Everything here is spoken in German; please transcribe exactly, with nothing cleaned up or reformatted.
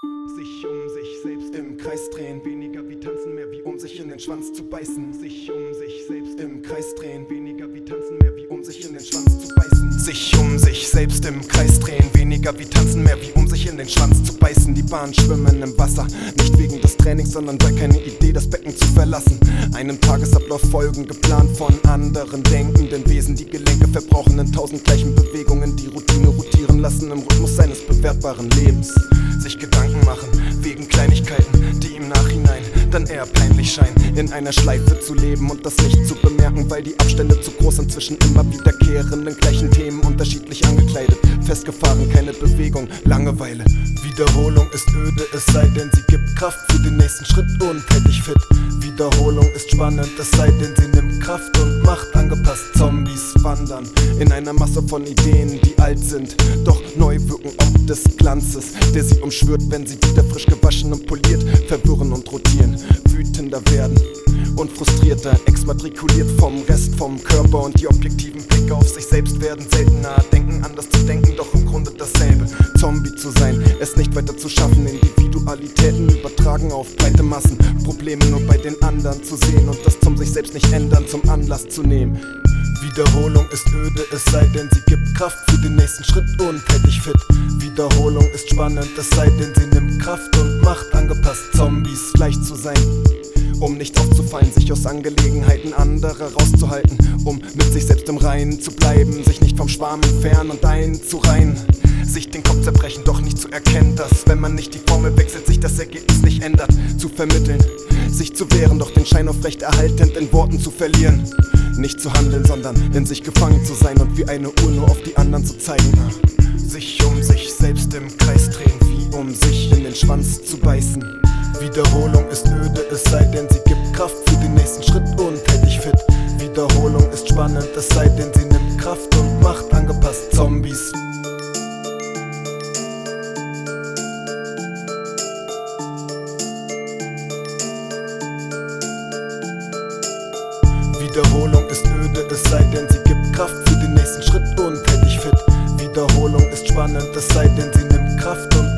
Sich um sich selbst im Kreis drehen, weniger wie tanzen, mehr wie um sich in den Schwanz zu beißen. Sich um sich selbst im Kreis drehen, weniger wie tanzen, mehr wie um sich in den Schwanz zu beißen. Sich um sich selbst im Kreis drehen, weniger wie tanzen, mehr wie um sich in den Schwanz zu beißen. Die Bahn schwimmen im Wasser, nicht wegen des Trainings, sondern weil keine Idee, das Becken zu verlassen. Einem Tagesablauf folgen, geplant von anderen denkenden Wesen. Die Gelenke verbrauchen in tausend gleichen Bewegungen, die Routine rotieren lassen im Rhythmus seines bewertbaren Lebens. Sich Gedanken machen wegen Kleinigkeiten, die im Nachhinein dann eher peinlich scheinen. In einer Schleife zu leben und das nicht zu bemerken, weil die Abstände zu groß sind zwischen immer wiederkehrenden gleichen Themen, unterschiedlich angekleidet, festgefahren, keine Bewegung, Langeweile. Wiederholung ist öde, es sei denn, sie gibt Kraft für den nächsten Schritt und hält dich fit. Wiederholung ist spannend, es sei denn, sie nimmt Kraft und Macht angepasst. Zombies wandern in einer Masse von Ideen, die alt sind, doch neu wirken ob des Glanzes, der sie umschwirrt, wenn sie wieder frisch gewaschen und poliert, verwirren und rotieren, wütender werden und frustrierter, exmatrikuliert vom Rest vom Körper, und die objektiven Blicke auf sich selbst werden seltener. Denken anders zu denken, doch im Grunde dasselbe. Zombie zu sein, es nicht weiter zu schaffen, Individualitäten übertragen auf breite Massen, Probleme nur bei den anderen zu sehen und das zum sich selbst nicht ändern zum Anlass zu nehmen. Wiederholung ist öde, es sei denn, sie gibt Kraft für den nächsten Schritt und hält dich fit. Wiederholung ist spannend, es sei denn, sie nimmt Kraft und Macht angepasst. Zombies leicht zu sein, um nicht aufzufallen, sich aus Angelegenheiten anderer rauszuhalten, um mit sich selbst im Reinen zu bleiben, sich nicht vom Schwarm entfernen und einzureihen, sich den Kopf zerbrechen, doch nicht zu erkennen, dass, wenn man nicht die Formel wechselt, sich das Ergebnis nicht ändert, zu vermitteln, sich zu wehren, doch den Schein aufrechterhaltend in Worten zu verlieren, nicht zu handeln, sondern in sich gefangen zu sein und wie eine Uhr nur auf die anderen zu zeigen. Sich um sich selbst im Kreis drehen, wie um sich in den Schwanz zu beißen. Wiederholung ist öde, es sei denn, sie gibt Kraft für den nächsten Schritt und hält dich fit. Wiederholung ist spannend, es sei denn, sie nimmt Kraft und Macht angepasst. Zombies. Wiederholung ist öde, es sei denn, sie gibt Kraft für den nächsten Schritt und hält dich fit. Wiederholung ist spannend, es sei denn, sie nimmt Kraft und